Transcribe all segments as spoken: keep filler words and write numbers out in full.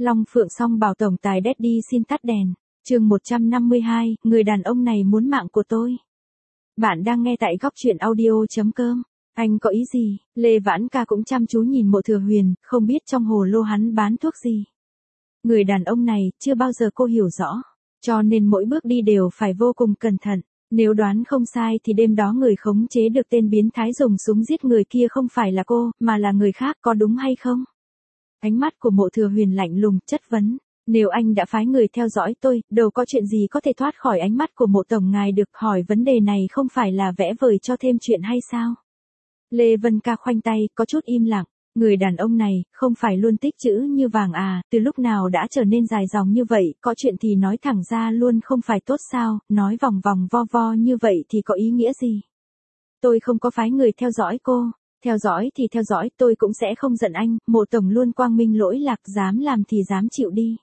Long Phượng Song bảo tổng tài Daddy xin tắt đèn. Chương một trăm năm mươi hai, người đàn ông này muốn mạng của tôi. Bạn đang nghe tại góc truyện audio chấm com. Anh có ý gì? Lê Vãn Ca cũng chăm chú nhìn Mộ Thừa Huyền, không biết trong hồ lô hắn bán thuốc gì. Người đàn ông này, chưa bao giờ cô hiểu rõ. Cho nên mỗi bước đi đều phải vô cùng cẩn thận. Nếu đoán không sai thì đêm đó người khống chế được tên biến thái dùng súng giết người kia không phải là cô, mà là người khác, có đúng hay không? Ánh mắt của Mộ Thừa Huyền lạnh lùng, chất vấn. Nếu anh đã phái người theo dõi tôi, đâu có chuyện gì có thể thoát khỏi ánh mắt của Mộ tổng ngài được, hỏi vấn đề này không phải là vẽ vời cho thêm chuyện hay sao? Lê Vân Ca khoanh tay, có chút im lặng. Người đàn ông này, không phải luôn tích chữ như vàng à, từ lúc nào đã trở nên dài dòng như vậy, có chuyện thì nói thẳng ra luôn không phải tốt sao, nói vòng vòng vo vo như vậy thì có ý nghĩa gì? Tôi không có phái người theo dõi cô, theo dõi thì theo dõi, tôi cũng sẽ không giận anh, Mộ tổng luôn quang minh lỗi lạc, dám làm thì dám chịu đi.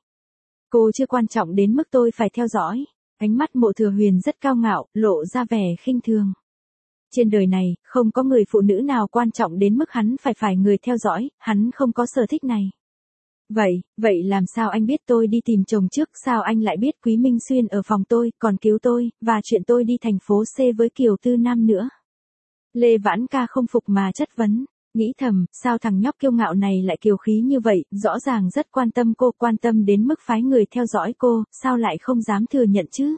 Cô chưa quan trọng đến mức tôi phải theo dõi. Ánh mắt Mộ Thừa Huyền rất cao ngạo, lộ ra vẻ khinh thường. Trên đời này, không có người phụ nữ nào quan trọng đến mức hắn phải phải người theo dõi, hắn không có sở thích này. Vậy, vậy làm sao anh biết tôi đi tìm chồng trước, sao anh lại biết Quý Minh Xuyên ở phòng tôi, còn cứu tôi, và chuyện tôi đi thành phố C với Kiều Tư Nam nữa? Lê Vãn Ca không phục mà chất vấn, nghĩ thầm, sao thằng nhóc kiêu ngạo này lại kiều khí như vậy, rõ ràng rất quan tâm cô, quan tâm đến mức phái người theo dõi cô, sao lại không dám thừa nhận chứ?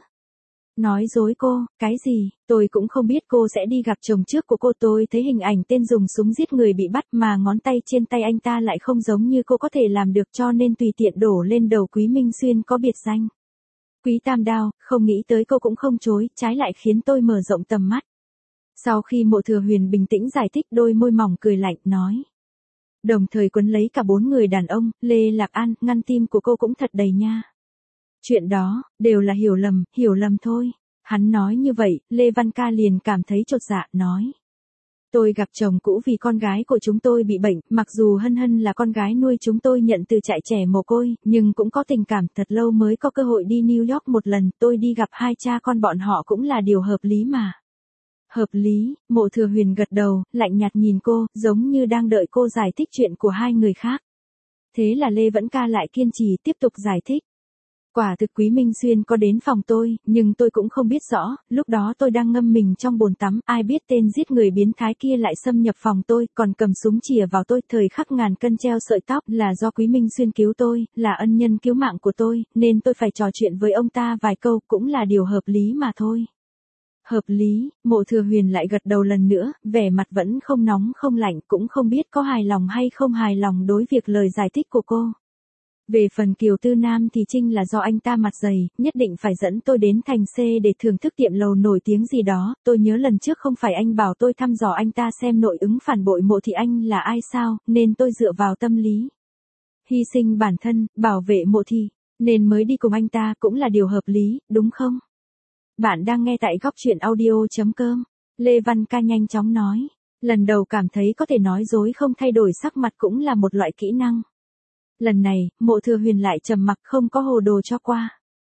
Nói dối cô, cái gì, tôi cũng không biết cô sẽ đi gặp chồng trước của cô, tôi thấy hình ảnh tên dùng súng giết người bị bắt mà ngón tay trên tay anh ta lại không giống như cô có thể làm được, cho nên tùy tiện đổ lên đầu Quý Minh Xuyên có biệt danh Quý Tam Đao, không nghĩ tới cô cũng không chối, trái lại khiến tôi mở rộng tầm mắt. Sau khi Mộ Thừa Huyền bình tĩnh giải thích, đôi môi mỏng cười lạnh, nói. Đồng thời quấn lấy cả bốn người đàn ông, Lê Lạc An, ngăn tim của cô cũng thật đầy nha. Chuyện đó, đều là hiểu lầm, hiểu lầm thôi. Hắn nói như vậy, Lê Văn Ca liền cảm thấy chột dạ, nói. Tôi gặp chồng cũ vì con gái của chúng tôi bị bệnh, mặc dù Hân Hân là con gái nuôi chúng tôi nhận từ trại trẻ mồ côi, nhưng cũng có tình cảm, thật lâu mới có cơ hội đi New York một lần, tôi đi gặp hai cha con bọn họ cũng là điều hợp lý mà. Hợp lý, Mộ Thừa Huyền gật đầu, lạnh nhạt nhìn cô, giống như đang đợi cô giải thích chuyện của hai người khác. Thế là Lê Vãn Ca lại kiên trì tiếp tục giải thích. Quả thực Quý Minh Xuyên có đến phòng tôi, nhưng tôi cũng không biết rõ, lúc đó tôi đang ngâm mình trong bồn tắm, ai biết tên giết người biến thái kia lại xâm nhập phòng tôi, còn cầm súng chìa vào tôi, thời khắc ngàn cân treo sợi tóc, là do Quý Minh Xuyên cứu tôi, là ân nhân cứu mạng của tôi, nên tôi phải trò chuyện với ông ta vài câu, cũng là điều hợp lý mà thôi. Hợp lý, Mộ Thừa Huyền lại gật đầu lần nữa, vẻ mặt vẫn không nóng không lạnh, cũng không biết có hài lòng hay không hài lòng đối việc lời giải thích của cô. Về phần Kiều Tư Nam thì Trinh là do anh ta mặt dày, nhất định phải dẫn tôi đến thành C để thưởng thức tiệm lầu nổi tiếng gì đó, tôi nhớ lần trước không phải anh bảo tôi thăm dò anh ta xem nội ứng phản bội Mộ thì anh là ai sao, nên tôi dựa vào tâm lý. Hy sinh bản thân, bảo vệ Mộ thì, nên mới đi cùng anh ta, cũng là điều hợp lý, đúng không? Bạn đang nghe tại góc truyện audio chấm com. Lê Văn Ca nhanh chóng nói. Lần đầu cảm thấy có thể nói dối không thay đổi sắc mặt cũng là một loại kỹ năng. Lần này, Mộ Thừa Huyền lại trầm mặc, không có hồ đồ cho qua.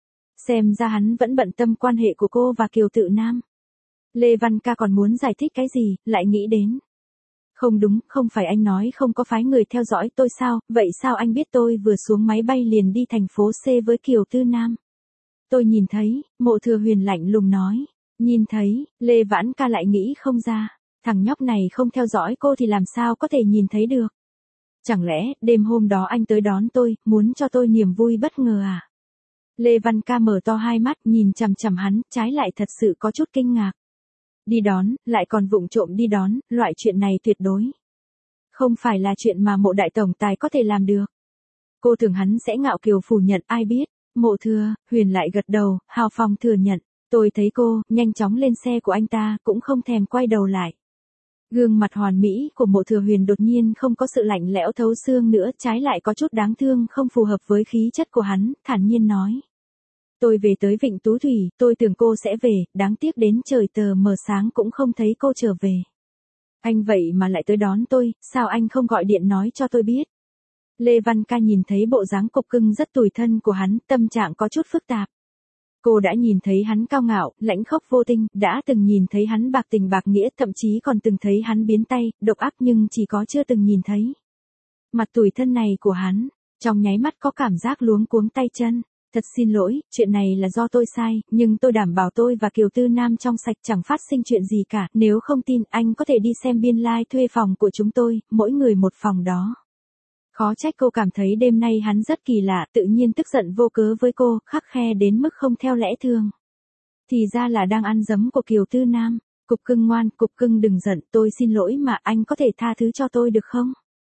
Xem ra hắn vẫn bận tâm quan hệ của cô và Kiều Tự Nam. Lê Văn Ca còn muốn giải thích cái gì, lại nghĩ đến. Không đúng, không phải anh nói không có phái người theo dõi tôi sao, vậy sao anh biết tôi vừa xuống máy bay liền đi thành phố C với Kiều Tư Nam? Tôi nhìn thấy, Mộ Thừa Huyền lạnh lùng nói. Nhìn thấy, Lê Vãn Ca lại nghĩ không ra. Thằng nhóc này không theo dõi cô thì làm sao có thể nhìn thấy được? Chẳng lẽ, đêm hôm đó anh tới đón tôi, muốn cho tôi niềm vui bất ngờ à? Lê Văn Ca mở to hai mắt, nhìn chằm chằm hắn, trái lại thật sự có chút kinh ngạc. Đi đón, lại còn vụng trộm đi đón, loại chuyện này tuyệt đối không phải là chuyện mà Mộ đại tổng tài có thể làm được. Cô tưởng hắn sẽ ngạo kiều phủ nhận, ai biết. Mộ Thừa Huyền lại gật đầu, hào phóng thừa nhận. Tôi thấy cô, nhanh chóng lên xe của anh ta, cũng không thèm quay đầu lại. Gương mặt hoàn mỹ của Mộ Thừa Huyền đột nhiên không có sự lạnh lẽo thấu xương nữa, trái lại có chút đáng thương, không phù hợp với khí chất của hắn, thản nhiên nói. Tôi về tới Vịnh Tú Thủy, tôi tưởng cô sẽ về, đáng tiếc đến trời tờ mờ sáng cũng không thấy cô trở về. Anh vậy mà lại tới đón tôi, sao anh không gọi điện nói cho tôi biết? Lê Văn Ca nhìn thấy bộ dáng cục cưng rất tủi thân của hắn, tâm trạng có chút phức tạp. Cô đã nhìn thấy hắn cao ngạo, lãnh khốc vô tình, đã từng nhìn thấy hắn bạc tình bạc nghĩa, thậm chí còn từng thấy hắn biến tay, độc ác, nhưng chỉ có chưa từng nhìn thấy mặt tủi thân này của hắn. Trong nháy mắt có cảm giác luống cuống tay chân. Thật xin lỗi, chuyện này là do tôi sai, nhưng tôi đảm bảo tôi và Kiều Tư Nam trong sạch chẳng phát sinh chuyện gì cả. Nếu không tin, anh có thể đi xem biên lai thuê phòng của chúng tôi, mỗi người một phòng đó. Khó trách cô cảm thấy đêm nay hắn rất kỳ lạ, tự nhiên tức giận vô cớ với cô, khắt khe đến mức không theo lẽ thường. Thì ra là đang ăn dấm của Kiều Tư Nam. Cục cưng ngoan, cục cưng đừng giận, tôi xin lỗi mà anh có thể tha thứ cho tôi được không?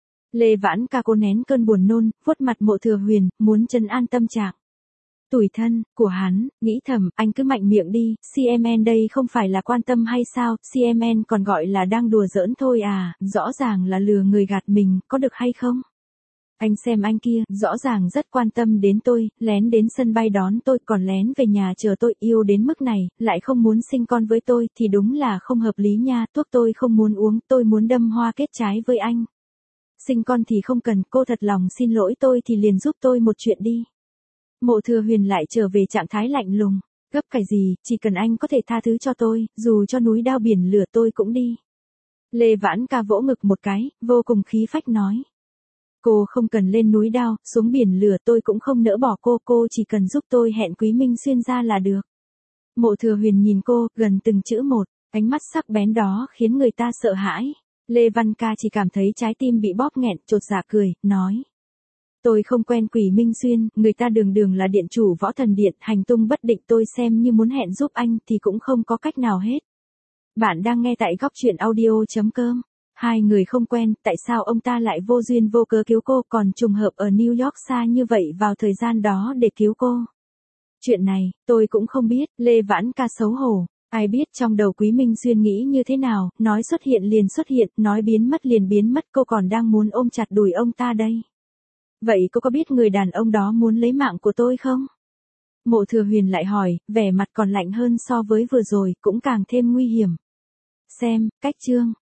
Lê Vãn Ca cố nén cơn buồn nôn, vuốt mặt Mộ Thừa Huyền, muốn trấn an tâm trạng tủi thân của hắn, nghĩ thầm, anh cứ mạnh miệng đi, xê em en đây không phải là quan tâm hay sao, xê em en còn gọi là đang đùa giỡn thôi à, rõ ràng là lừa người gạt mình, có được hay không? Anh xem anh kia, rõ ràng rất quan tâm đến tôi, lén đến sân bay đón tôi, còn lén về nhà chờ tôi, yêu đến mức này, lại không muốn sinh con với tôi, thì đúng là không hợp lý nha, thuốc tôi không muốn uống, tôi muốn đâm hoa kết trái với anh. Sinh con thì không cần, cô thật lòng xin lỗi tôi thì liền giúp tôi một chuyện đi. Mộ Thừa Huyền lại trở về trạng thái lạnh lùng, gấp cái gì, chỉ cần anh có thể tha thứ cho tôi, dù cho núi đao biển lửa tôi cũng đi. Lê Vãn Ca vỗ ngực một cái, vô cùng khí phách nói. Cô không cần lên núi đao, xuống biển lửa tôi cũng không nỡ bỏ cô, cô chỉ cần giúp tôi hẹn Quý Minh Xuyên ra là được. Mộ Thừa Huyền nhìn cô, gần từng chữ một, ánh mắt sắc bén đó khiến người ta sợ hãi. Lê Văn Ca chỉ cảm thấy trái tim bị bóp nghẹn, chột dạ cười, nói. Tôi không quen Quỷ Minh Xuyên, người ta đường đường là điện chủ Võ Thần Điện, hành tung bất định, tôi xem như muốn hẹn giúp anh thì cũng không có cách nào hết. Bạn đang nghe tại góc truyện audio chấm com. Hai người không quen, tại sao ông ta lại vô duyên vô cớ cứu cô, còn trùng hợp ở New York xa như vậy vào thời gian đó để cứu cô? Chuyện này, tôi cũng không biết, Lê Vãn Ca xấu hổ. Ai biết trong đầu Quý Minh Xuyên nghĩ như thế nào, nói xuất hiện liền xuất hiện, nói biến mất liền biến mất, cô còn đang muốn ôm chặt đùi ông ta đây. Vậy cô có biết người đàn ông đó muốn lấy mạng của tôi không? Mộ Thừa Huyền lại hỏi, vẻ mặt còn lạnh hơn so với vừa rồi, cũng càng thêm nguy hiểm. Xem, cách chương.